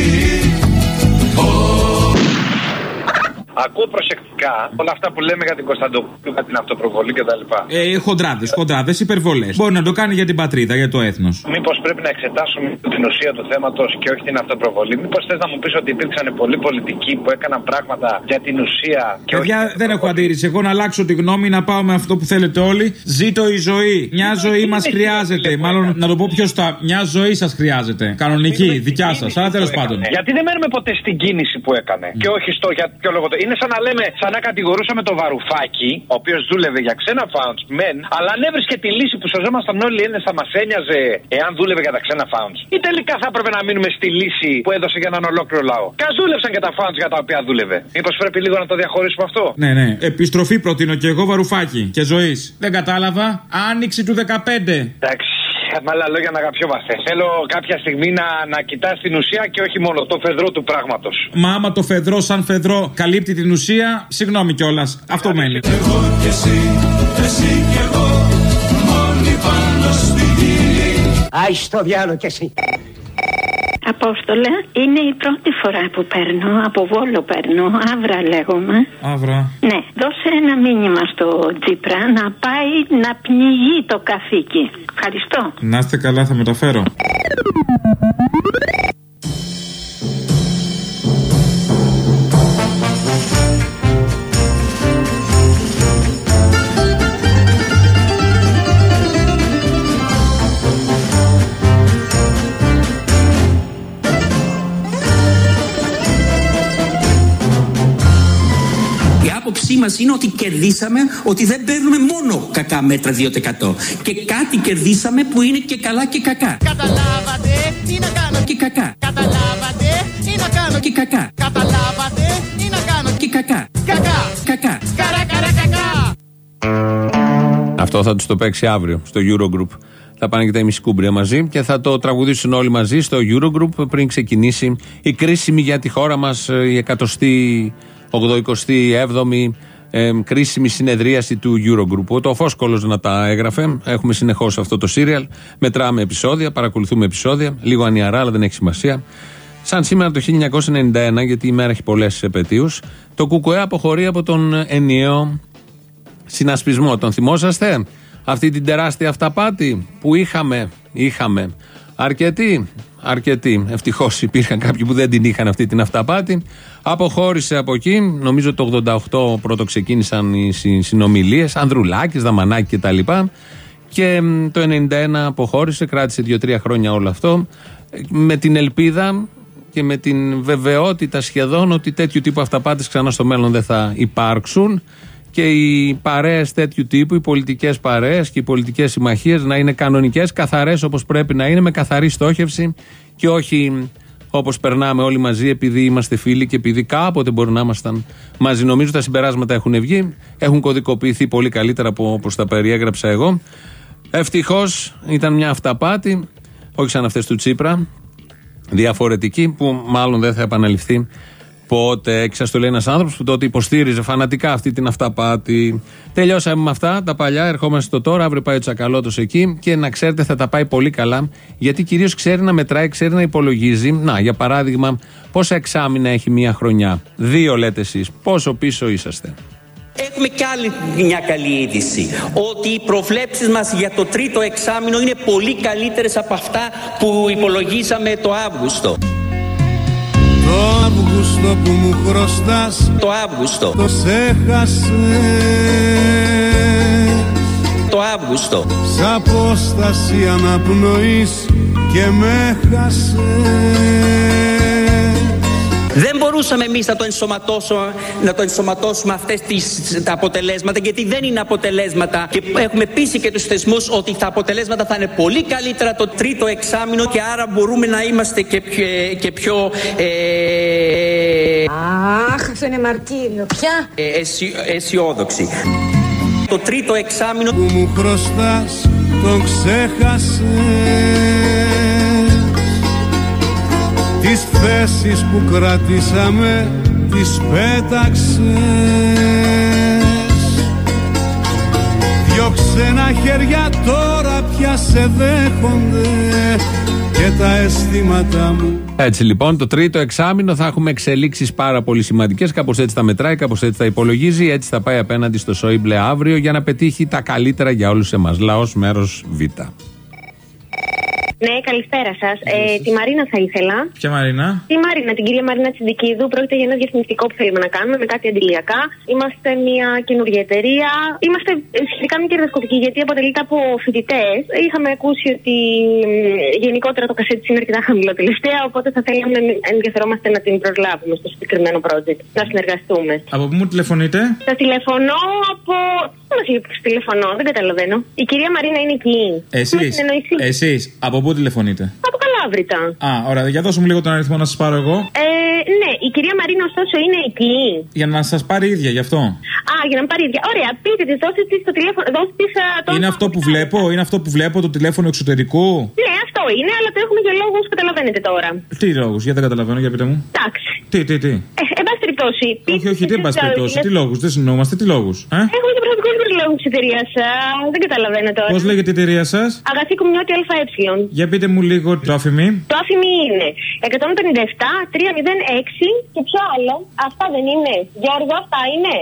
Ακούω προσεκτικά όλα αυτά που λέμε για την Κωνσταντοπούλου, για την αυτοπροβολή κτλ. Χοντράδες, υπερβολές. Μπορεί να το κάνει για την πατρίδα, για το έθνος. Μήπως πρέπει να εξετάσουμε την ουσία του θέματος και όχι την αυτοπροβολή? Μήπως θες να μου πεις ότι υπήρξαν πολλοί πολιτικοί που έκαναν πράγματα για την ουσία και όχι. Δεν έχω αντίρρηση. Εγώ να αλλάξω τη γνώμη, να πάω με αυτό που θέλετε όλοι. Ζήτω η ζωή. Μια ζωή μας χρειάζεται. Μάλλον να το πω πιο στα. Μια ζωή σας χρειάζεται. Κανονική, δικιά σας. Αλλά τέλος πάντων. Γιατί δεν μένουμε ποτέ στην κίνηση που έκανε και όχι στο για ποιο λόγο. Είναι σαν να λέμε, σαν να κατηγορούσαμε τον Βαρουφάκη, ο οποίος δούλευε για ξένα founds, μεν, αλλά αν έβρισκε τη λύση που σωζόμασταν όλοι οι Έλληνες, θα μας ένοιαζε εάν δούλευε για τα ξένα founds? Ή τελικά θα έπρεπε να μείνουμε στη λύση που έδωσε για έναν ολόκληρο λαό? Κας δούλεψαν και τα founds για τα οποία δούλευε. Μήπως πρέπει λίγο να το διαχωρίσουμε αυτό? Ναι. Επιστροφή προτείνω και εγώ, Βαρουφάκη και Ζωής. Δεν κατάλαβα. Άνοιξη του 15. Εντάξει. Με άλλα λόγια, να αγαπιόμαστε. Θέλω κάποια στιγμή να κοιτάς την ουσία και όχι μόνο το φεδρό του πράγματος. Μα άμα το φεδρό σαν φεδρό καλύπτει την ουσία, συγγνώμη κιόλας. Αυτό μένει. Εγώ και εσύ κι εγώ, μόνοι πάνω στη γη. Άι στο διάλογο κι εσύ. Απόστολε, είναι η πρώτη φορά που παίρνω, από Βόλο παίρνω, Αύρα λέγομαι. Αύρα. Ναι, δώσε ένα μήνυμα στο Τσίπρα να πάει να πνιγεί το καθήκη. Ευχαριστώ. Να είστε καλά, θα μεταφέρω. Η άποψή μας είναι ότι κερδίσαμε, ότι δεν παίρνουμε μόνο κακά μέτρα 2%. Και κάτι κερδίσαμε που είναι και καλά και κακά. Καταλάβατε τι να κάνω και κακά. Καταλάβατε τι να κάνω και κακά. Καταλάβατε τι να κάνω και κακά. Κακά. Κακά. Κακά. Αυτό θα τους το παίξει αύριο στο Eurogroup. Θα πάνε και τα ημισικούμπρια μαζί και θα το τραγουδήσουν όλοι μαζί στο Eurogroup πριν ξεκινήσει η κρίσιμη για τη χώρα μας η 187η κρίσιμη συνεδρίαση του Eurogroup. Το Φόσκολος να τα έγραφε. Έχουμε συνεχώς αυτό το σύριαλ. Μετράμε επεισόδια, παρακολουθούμε επεισόδια. Λίγο ανιαρά, αλλά δεν έχει σημασία. Σαν σήμερα το 1991, γιατί η μέρα έχει πολλές επετείους, το ΚΚΕ αποχωρεί από τον ενιαίο συνασπισμό. Τον θυμόσαστε? Αυτή την τεράστια αυταπάτη που είχαμε αρκετοί. Ευτυχώς υπήρχαν κάποιοι που δεν την είχαν αυτή την αυταπάτη. Αποχώρησε από εκεί. Νομίζω το 88 πρώτο ξεκίνησαν οι συνομιλίες. Ανδρουλάκης, Δαμανάκη κτλ. Και το 91 αποχώρησε. Κράτησε 2-3 χρόνια όλο αυτό. Με την ελπίδα και με την βεβαιότητα σχεδόν ότι τέτοιου τύπου αυταπάτες ξανά στο μέλλον δεν θα υπάρξουν. Και οι παρέες τέτοιου τύπου, οι πολιτικές παρέες και οι πολιτικές συμμαχίες να είναι κανονικές, καθαρές όπως πρέπει να είναι, με καθαρή στόχευση και όχι όπως περνάμε όλοι μαζί επειδή είμαστε φίλοι και επειδή κάποτε μπορεί να ήμασταν μαζί. Νομίζω τα συμπεράσματα έχουν βγει, έχουν κωδικοποιηθεί πολύ καλύτερα από όπως τα περιέγραψα εγώ. Ευτυχώς ήταν μια αυταπάτη, όχι σαν αυτές του Τσίπρα, διαφορετική, που μάλλον δεν θα επαναληφθεί πότε. Σας το λέει ένας άνθρωπος που τότε υποστήριζε φανατικά αυτή την αυταπάτη. Τελειώσαμε με αυτά τα παλιά, ερχόμαστε στο τώρα. Αύριο πάει ο Τσακαλώτος εκεί και να ξέρετε θα τα πάει πολύ καλά, γιατί κυρίως ξέρει να μετράει, ξέρει να υπολογίζει. Να, για παράδειγμα, πόσα εξάμηνα έχει μία χρονιά? 2 λέτε εσείς. Πόσο πίσω είσαστε? Έχουμε κι άλλη μια καλή είδηση. Ότι οι προβλέψεις μας για το τρίτο εξάμηνο είναι πολύ καλύτερες από αυτά που υπολογίσαμε το Αύγουστο. Το Αύγουστο που μου χρωστάς, το Αύγουστο το ξέχασες. Το Αύγουστο σ' απόσταση αναπνοής και με χάσες. Δεν μπορούσαμε εμείς να το ενσωματώσουμε αυτές τα αποτελέσματα, γιατί δεν είναι αποτελέσματα, και έχουμε πείσει και τους θεσμούς ότι τα αποτελέσματα θα είναι πολύ καλύτερα το τρίτο εξάμηνο, και άρα μπορούμε να είμαστε και πιο αχ, αυτό είναι μαρτύριο πια, αισιόδοξοι. Το τρίτο εξάμηνο που μου χρωστάς το ξέχασες. Τις θέσεις που κρατήσαμε τις πέταξες. Δυο ξένα χέρια τώρα πια σε δέχονται και τα αισθήματα μου. Έτσι λοιπόν, το τρίτο εξάμηνο θα έχουμε εξελίξεις πάρα πολύ σημαντικές. Κάπως έτσι τα μετράει, κάπως έτσι τα υπολογίζει. Έτσι θα πάει απέναντι στο Σόιμπλε αύριο για να πετύχει τα καλύτερα για όλους εμάς. Λαός μέρος Β. Ναι, καλησπέρα σας. Τη Μαρίνα θα ήθελα. Ποια Μαρίνα? Τη Μαρίνα, την κυρία Μαρίνα Τσιντικίδου. Πρόκειται για ένα διαφημιστικό που θέλουμε να κάνουμε με κάτι αντιλιακά. Είμαστε μια καινούργια εταιρεία. Είμαστε σχετικά μη κερδοσκοπικοί, γιατί αποτελείται από φοιτητές. Είχαμε ακούσει ότι γενικότερα το κασέτ είναι αρκετά χαμηλό τελευταία. Οπότε θα θέλαμε να ενδιαφερόμαστε να την προσλάβουμε στο συγκεκριμένο project. Να συνεργαστούμε. Από πού μου τηλεφωνείτε? Θα τηλεφωνώ από. Δεν μας είπε που τηλεφωνώ, δεν καταλαβαίνω. Η κυρία Μαρίνα είναι εκεί. Εσείς από πού τηλεφωνείτε? Από Καλάβρητα. Α, ωραία, για δώσω μου λίγο τον αριθμό να σας πάρω εγώ. Ναι, η κυρία Μαρίνα ωστόσο είναι εκεί. Για να σας πάρει ίδια, γι' αυτό. για να με πάρει ίδια. Ωραία, πείτε τη, δώστε τη το τηλέφωνο. Είναι αυτό που βλέπω το τηλέφωνο εξωτερικού. Ναι, αυτό είναι, αλλά το έχουμε για λόγους, καταλαβαίνετε τώρα. Τι λόγους, γιατί δεν καταλαβαίνω, για πείτε μου. Εντάξει. Τι. Εν πάση περιπτώσει. Όχι, τι εν πάση περιπτώσει. Τι λόγους, δεν συνεννοούμαστε, τι λόγους. Έχουμε και προσωπικό λόγο τη εταιρεία. Δεν καταλαβαίνω τώρα. Πώς λέγεται η εταιρεία σας? Αγαθή Κομινιώτη ΑΕ. Για πείτε μου λίγο το άφημι. Το άφημι είναι 157-306 και ποιο άλλο. Αυτά δεν είναι. Γιώργο, αυτά είναι.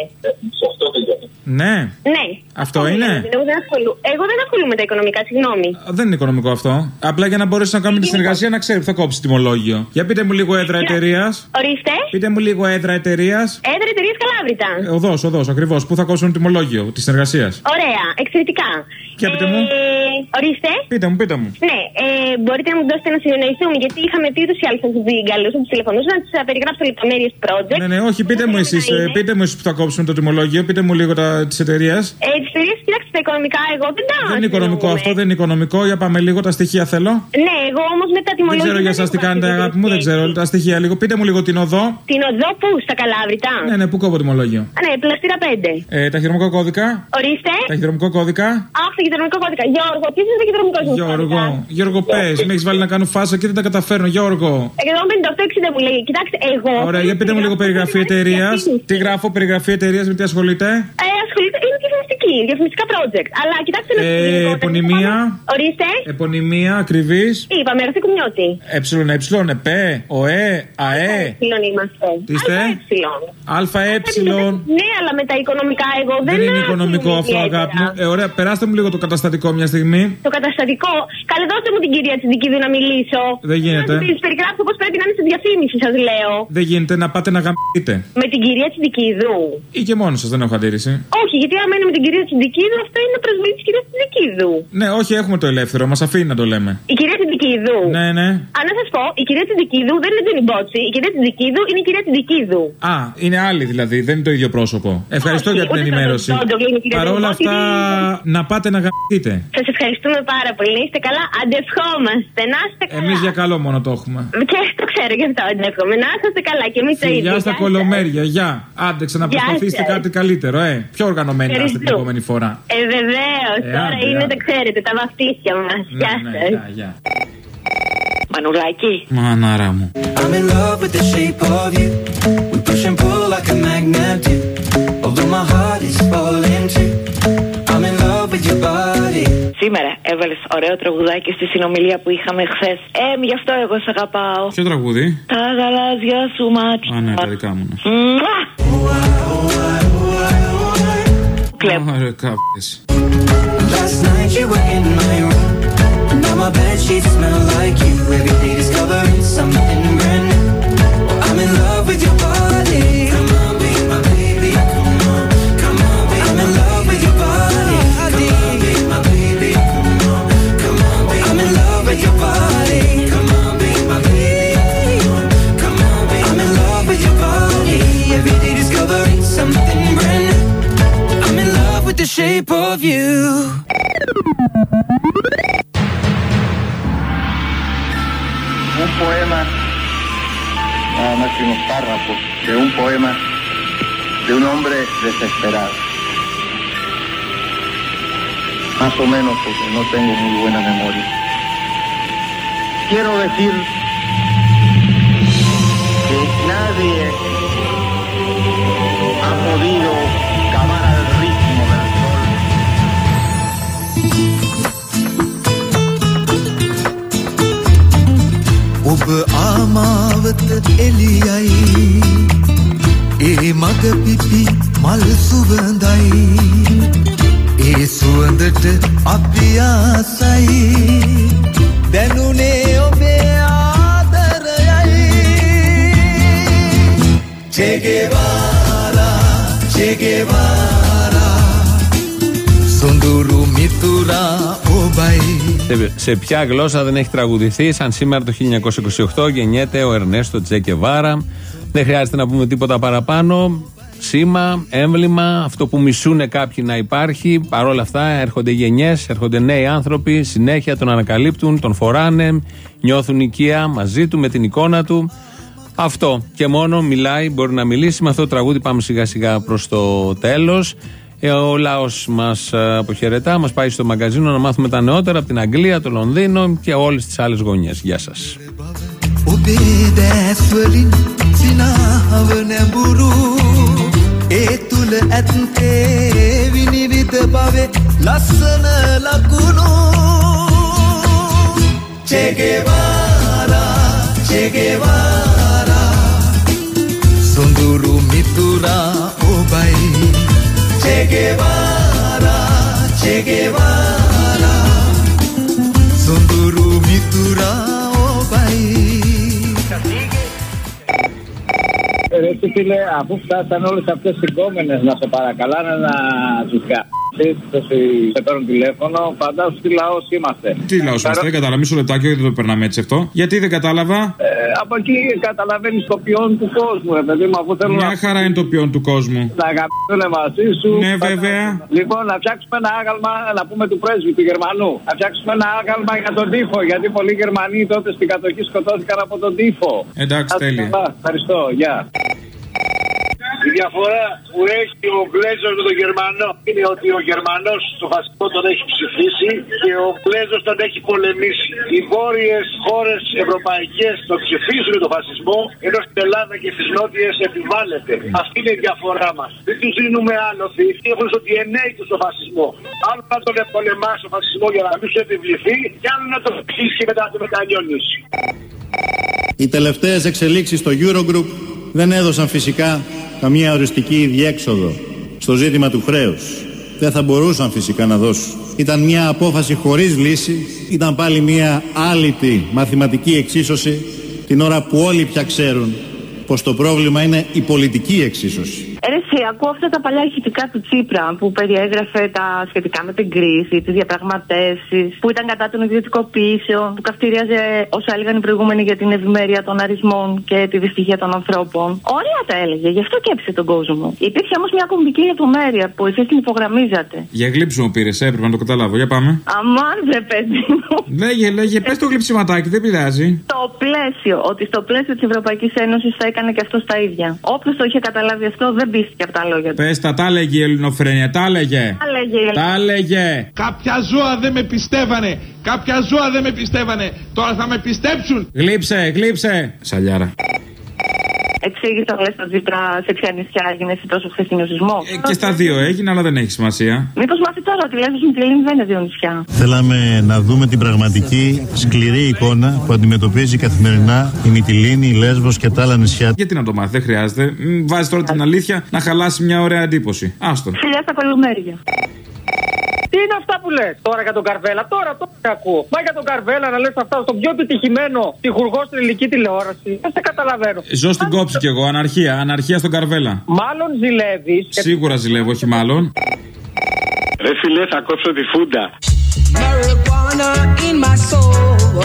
Ναι. Αυτό είναι. Εγώ δεν ασχολούμαι με τα οικονομικά, συγγνώμη. Δεν είναι οικονομικό αυτό. Απλά για να μπορέσει να κάνουμε τη συνεργασία να ξέρει που θα κόψει τιμολόγιο. Για πείτε μου λίγο έδρα εταιρεία. Ορίστε. Πείτε μου λίγο έδρα εταιρεία. Έδρα εταιρεία Καλάβρητα. Οδός, ακριβώς. Πού θα κόψουν τιμολόγιο τη συνεργασία. Ωραία, εξαιρετικά. Για πείτε μου. Ορίστε. Πείτε μου. Ναι, μπορείτε να μου δώσετε να συνεννοηθούμε, γιατί είχαμε πει ούτως ή άλλως να του καλούσαν του τηλεφωνούς να του περιγράψω λεπτομέρειες του project. Ναι, όχι, πείτε μου εσείς που θα κόψουν το τιμολόγιο, πείτε μου λίγο τη εταιρεία. Τη εταιρεία, κοιτάξτε, τα οικονομικά εγώ δεν τα. Δεν είναι οικονομικό αυτό, δεν είναι οικονομικό. Για πάμε λίγο τα στοιχεία θέλω. Ναι, εγώ όμως με τα τιμολόγια. Δεν ξέρω για εσάς τι κάνετε, αγάπη μου, δεν ξέρω τα στοιχεία λίγο. Πείτε μου λίγο την οδό. Την οδό πού, στα Καλάβρητα. Ναι, πού κόβω τιμολόγιο. Ναι, πλαστήρα 5. Ταχυδρομικό κώδικα. Ορίστε. Ταχυδρομικό κώδικα. Αχ, ταχυδρομικό κώδικα. Γιώργο, τι είναι ταχυδρομικό κώδικα. Γιώργο, πες, με έχεις βάλει να κάνω φάσα και δεν τα καταφέρνω, Γιώργο. 158-60 μου λέει. Κοιτάξτε, εγώ. Ωραία, για πείτε μου λίγο περιγραφή εταιρεία. Τι γράφω, περιγραφή εταιρεία, με τι ασχολείται. Ασχολείται, είναι διαφημιστικά project. Αλλά κοιτάξτε να επωνυμία. Ορίστε. Επωνυμία, ακριβή. Είπαμε, Αγαθή Κομινιώτη. ΕΕ, ΟΕ, ΑΕ. Είμαστε. Τι είστε? ΑΕ. Ναι, αλλά με τα οικονομικά εγώ δεν είναι οικονομικό αυτό, αγάπη μου. Ωραία, περάστε μου λίγο το καταστατικό μια στιγμή. Το καταστατικό. Καλέ, δώστε μου την κυρία Τσιντικίδου να μιλήσω. Δεν γίνεται. Να τη περιγράψω πώς πρέπει να είναι στη διαφήμιση, σας λέω. Δεν γίνεται, να πάτε να γαμπείτε. Με την κυρία Τσιντικίδου. Ή και μόνο σας, δεν έχω αντίρρηση. Όχι, γιατί άμα είναι με την κυρία Τσιντικίδου, αυτό είναι προσβολή της κυρίας Τσιντικίδου. Ναι, όχι, έχουμε το ελεύθερο, μας αφήνει να το λέμε. Η κυρία Τσιντικίδου. Ναι. Αν να σας πω, η κυρία Τσιντικίδου δεν είναι Τζένι Μπότσι. Η κυρία Τσιντικίδου είναι η κυρία Τσιντικίδου. Α, είναι άλλη δηλαδή, δεν είναι το ίδιο πρόσωπο. Ευχαριστώ για την ενημέρωση. Παρ' όλα αυτά, να πάτε να γαμπείτε. Σας ευχαριστούμε πάρα πολύ. Είστε καλά, αντευχόμαστε. Να είστε καλά. Εμείς για καλό μόνο το έχουμε. Και το ξέρω γι' αυτό αντεύχομαι. Να είστε καλά και εμείς το ίδιο. Γεια στα κολομέρια, γεια. Άντε, ξαναπροσπαθήστε κάτι καλύτερο, Πιο οργανωμένοι να είστε την επόμενη φορά. Βεβαίως. Τώρα είναι, το ξέρετε, τα βαφτίσια μας. Γεια σας. Μανουλάκι. Μανάρα μου. I'm in love with the shape of you. We push and pull like a magnet do. Although my heart is falling too. I'm in love with your body. Σήμερα έβαλες ωραίο τραγουδάκι στη συνομιλία που είχαμε χθες. Γι' αυτό εγώ σε αγαπάω. Ποιο τραγούδι? Τα γαλάζια σου μάτια. Α, ναι, τα δικά μου. Κλέπ. Ωραία, κάποιες. Last night you were in my room. Now my bed sheets smell like you. Every day discovering something brand new. I'm in love with your body. Come on, be my baby. Come on, baby. I'm in love with your body. Come on, be my baby. Come on, baby. I'm in love with your body. Come on, be my baby. Come on, baby. I'm in love with your body. Every day discovering something brand new. I'm in love with the shape of you. Un poema, nada más que unos párrafos, de un poema de un hombre desesperado. Más o menos porque no tengo muy buena memoria. Quiero decir que nadie ha podido cavar al ritmo del sol. ඔබ ආමාවත එළියයි ඒ මග පිපි මල් සුවඳයි ඒ සුවඳට අපි ආසයි දැනුනේ ඔබේ ආදරයයි Che Guevara Che Guevara Sonduru mitura obai. Σε ποια γλώσσα δεν έχει τραγουδηθεί σαν σήμερα το 1928 γεννιέται ο Ερνέστο Τσε Γκεβάρα. Δεν χρειάζεται να πούμε τίποτα παραπάνω. Σήμα, έμβλημα, αυτό που μισούνε κάποιοι να υπάρχει. Παρ' όλα αυτά έρχονται γενιές, έρχονται νέοι άνθρωποι, συνέχεια τον ανακαλύπτουν, τον φοράνε, νιώθουν οικία μαζί του με την εικόνα του. Αυτό και μόνο μιλάει, μπορεί να μιλήσει. Με αυτό το τραγούδι πάμε σιγά σιγά προς το τέλος. Ο λαός μας αποχαιρετά, μας πάει στο μαγκαζίνο να μάθουμε τα νεότερα από την Αγγλία, το Λονδίνο και όλες τις άλλες γωνιές. Γεια σας. Sunduru mitura obai Che Guevara Che Guevara Sunduru mitura obai. Ρε φίλε, αφού φτάσαν όλες αυτές οι κόμενες να σε παρακαλάνε να τους σε παίρνουν τηλέφωνο, φαντάσου τι λαός είμαστε. Τι λαός είμαστε, δεν κατάλαβα. Μισό λεπτάκι, δεν το περνάμε έτσι αυτό. Γιατί δεν κατάλαβα. Από εκεί καταλαβαίνεις το ποιόν του κόσμου, παιδί μου, αφού θέλουν. Μια χαρά είναι το ποιόν του κόσμου. Να αγαπηθούν μαζί σου. Ναι, βέβαια. Λοιπόν, να φτιάξουμε ένα άγαλμα, να πούμε του πρέσβη του Γερμανού. Να φτιάξουμε ένα άγαλμα για τον τύφο. Γιατί πολλοί Γερμανοί τότε στην κατοχή σκοτώθηκαν από τον τύφο. Εντάξει, τέλεια. Ευχαριστώ, γεια. Η διαφορά που έχει ο Γκλέζος με τον Γερμανό είναι ότι ο Γερμανός το φασισμό τον έχει ψηφίσει και ο Γκλέζος τον έχει πολεμήσει. Οι βόρειες χώρες ευρωπαϊκές τον ψηφίζουν τον φασισμό, ενώ στην Ελλάδα και στις νότιες επιβάλλεται. Αυτή είναι η διαφορά μας. Δεν τους δίνουμε άλοθη, έχουν ότι εννέει τους τον φασισμό. Άλλο να τον πολεμάς τον φασισμό για να μην σου επιβληθεί, και άλλο να τον ψήσει και μετά να τον μετανιώνεις. Οι τελευταίες εξελίξεις στο Eurogroup δεν έδωσαν φυσικά καμία οριστική διέξοδο στο ζήτημα του χρέους. Δεν θα μπορούσαν φυσικά να δώσουν. Ήταν μια απόφαση χωρίς λύση, ήταν πάλι μια άλυτη μαθηματική εξίσωση, την ώρα που όλοι πια ξέρουν πως το πρόβλημα είναι η πολιτική εξίσωση. Εσύ, ακούω αυτά τα παλιά ηχητικά του Τσίπρα που περιέγραφε τα σχετικά με την κρίση, τις διαπραγματεύσεις, που ήταν κατά των ιδιωτικοποιήσεων, που καυτήριαζε όσα έλεγαν οι προηγούμενοι για την ευημερία των αρισμών και τη δυστυχία των ανθρώπων. Ωραία τα έλεγε, γι' αυτό και έψε τον κόσμο. Υπήρχε όμως μια κομβική λεπτομέρεια που εσείς την υπογραμμίζατε. Για γλύψιμο πήρες, έπρεπε να το καταλάβω. Για πάμε. Αμάν, ρε παιδί μου. Λέγε, πες το γλυψιματάκι, δεν πειράζει. Το πλαίσιο, ότι στο πλαίσιο της Ευρωπαϊκής Ένωσης θα έκανε και αυτό τα ίδια. Όποιος το είχε καταλάβει αυτό δεν πίστηκε από τα λόγια του. Πες τα έλεγε η ελληνοφρένεια, τα έλεγε. Τα έλεγε. Κάποια ζώα δεν με πιστεύανε. Κάποια ζώα δεν με πιστεύανε. Τώρα θα με πιστέψουν. Γλύψε. Σαλιάρα. Εξήγησε ο Λες το Τσίπρα σε ποια νησιά έγινε τόσο χθεσινό σεισμό. Και στα δύο έγινε, αλλά δεν έχει σημασία. Μήπως μάθει τώρα ότι Λέσβος Μυτιλήνη δεν είναι δύο νησιά. Θέλαμε να δούμε την πραγματική σκληρή εικόνα που αντιμετωπίζει καθημερινά η Μυτιλήνη, η Λέσβος και τα άλλα νησιά. Γιατί να το μάθει, δεν χρειάζεται. Βάζει τώρα την αλήθεια να χαλάσει μια ωραία εντύπωση. Άστο. Φιλιά στα κολομέρια. Τι είναι αυτά που λες τώρα για τον Καρβέλα, τώρα ακούω. Μα για τον Καρβέλα να λες αυτά στον πιο επιτυχημένο τυχουργό στην ελληνική τηλεόραση. Δεν σε καταλαβαίνω. Ζω στην κόψη κι εγώ, αναρχία στον Καρβέλα. Μάλλον ζηλεύεις. Σίγουρα ζηλεύω, όχι μάλλον. Ρε φιλέ, θα κόψω τη φούντα. Marijuana in my soul.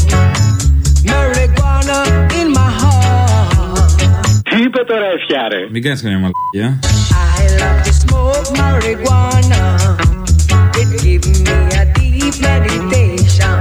Marijuana in my heart. Τι είπε τώρα ευχιά ρε. Μην κάνεις καμιά μαλακία. I love to smoke marijuana. It gives me a deep meditation.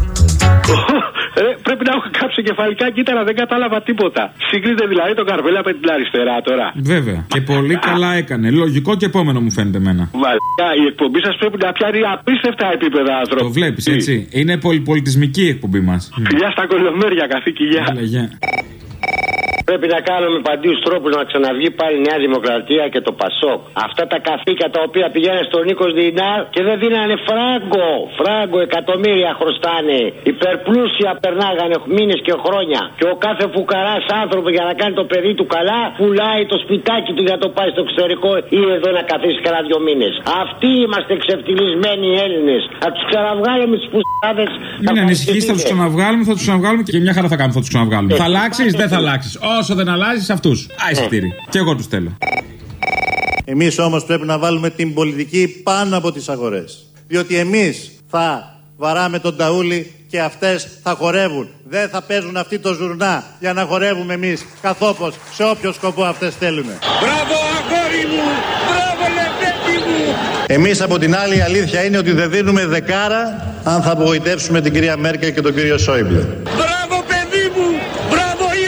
Πρέπει να έχω κάψει κεφαλικά κύτταρα, δεν κατάλαβα τίποτα. Σύγκριζε δηλαδή τον Καρβέλα με την αριστερά τώρα. Βέβαια. Και πολύ καλά έκανε. Λογικό και επόμενο μου φαίνεται εμένα. Μαλάκα, η εκπομπή σας πρέπει να πιάνει απίστευτα επίπεδα άνθρωπο. Το βλέπεις έτσι. Είναι πολυπολιτισμική η εκπομπή μας. Φιλιά στα κολομέρια, καθήκη, γεια. Πρέπει να κάνουμε παντίους τρόπους να ξαναβγεί πάλι η Νέα Δημοκρατία και το Πασόκ. Αυτά τα καθήκια τα οποία πηγαίνουν στον Νίκος Δινάρ και δεν δίνανε φράγκο, εκατομμύρια χρωστάνε. Υπερπλούσια περνάγανε μήνες και χρόνια. Και ο κάθε φουκαράς άνθρωπο για να κάνει το παιδί του καλά πουλάει το σπιτάκι του για να το πάει στο εξωτερικό ή εδώ να καθίσει καλά 2 μήνες. Αυτοί είμαστε ξεφτυλισμένοι Έλληνες. Θα τους ξαναβγάλουμε τις πουστάδες. Μην ανησυχείς, θα τους ξαναβγάλουμε, και μια χαρά θα κάνουμε, θα τους ξαναβγάλουμε. Θα αλλάξεις, δεν θα αλλάξεις. Όσο δεν αλλάζεις αυτούς. Άισιτήρι. Και εγώ τους θέλω. Εμείς όμως πρέπει να βάλουμε την πολιτική πάνω από τις αγορές. Διότι εμείς θα βαράμε τον ταούλι και αυτές θα χορεύουν. Δεν θα παίζουν αυτοί το ζουρνά για να χορεύουμε εμείς καθόπως σε όποιο σκοπό αυτές θέλουν. Μπράβο αγόρι μου! Μπράβο λεπέτη μου! Εμείς από την άλλη η αλήθεια είναι ότι δεν δίνουμε δεκάρα αν θα απογοητεύσουμε την κυρία Μέρκελ και τον κύριο Σόιμπλε. Μπράβο παιδί μου! Μπράβο ήρωα!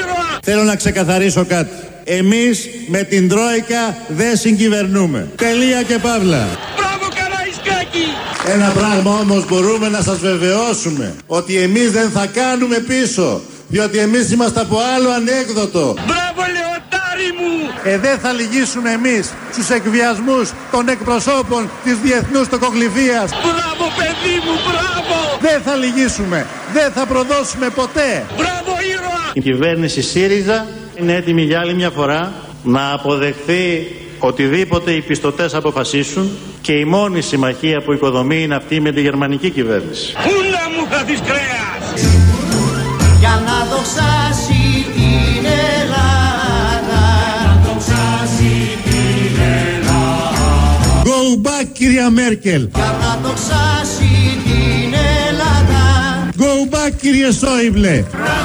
Θέλω να ξεκαθαρίσω κάτι. Εμείς με την Τρόικα δεν συγκυβερνούμε. Τελεία και παύλα. Μπράβο Καραϊσκάκη! Ένα πράγμα όμως μπορούμε να σας βεβαιώσουμε, ότι εμείς δεν θα κάνουμε πίσω, διότι εμείς είμαστε από άλλο ανέκδοτο. Μπράβο Λεωτάρι μου! Δεν θα λυγίσουμε εμείς στους εκβιασμούς των εκπροσώπων της διεθνούς τοκογλυφίας. Μπράβο παιδί μου, μπράβο! Δεν θα λυγίσουμε, δεν θα προδώσουμε ποτέ. Μπράβο ήρωα! Η κυβέρνηση ΣΥΡΙΖΑ είναι έτοιμη για άλλη μια φορά να αποδεχθεί οτιδήποτε οι πιστωτές αποφασίσουν και η μόνη συμμαχία που οικοδομεί είναι αυτή με τη γερμανική κυβέρνηση. Πούλα μου θα δεις κρέας! Για να δοξάσει την Ελλάδα, να δοξάσει την Ελλάδα. Go back κυρία Μέρκελ. Για να δοξάσει την Ελλάδα. Go back κύριε Σόιμπλε.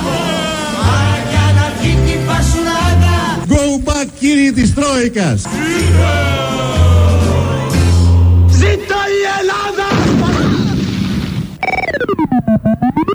Go back κύριοι της Τρόικας. Ζήτω η Ελλάδα!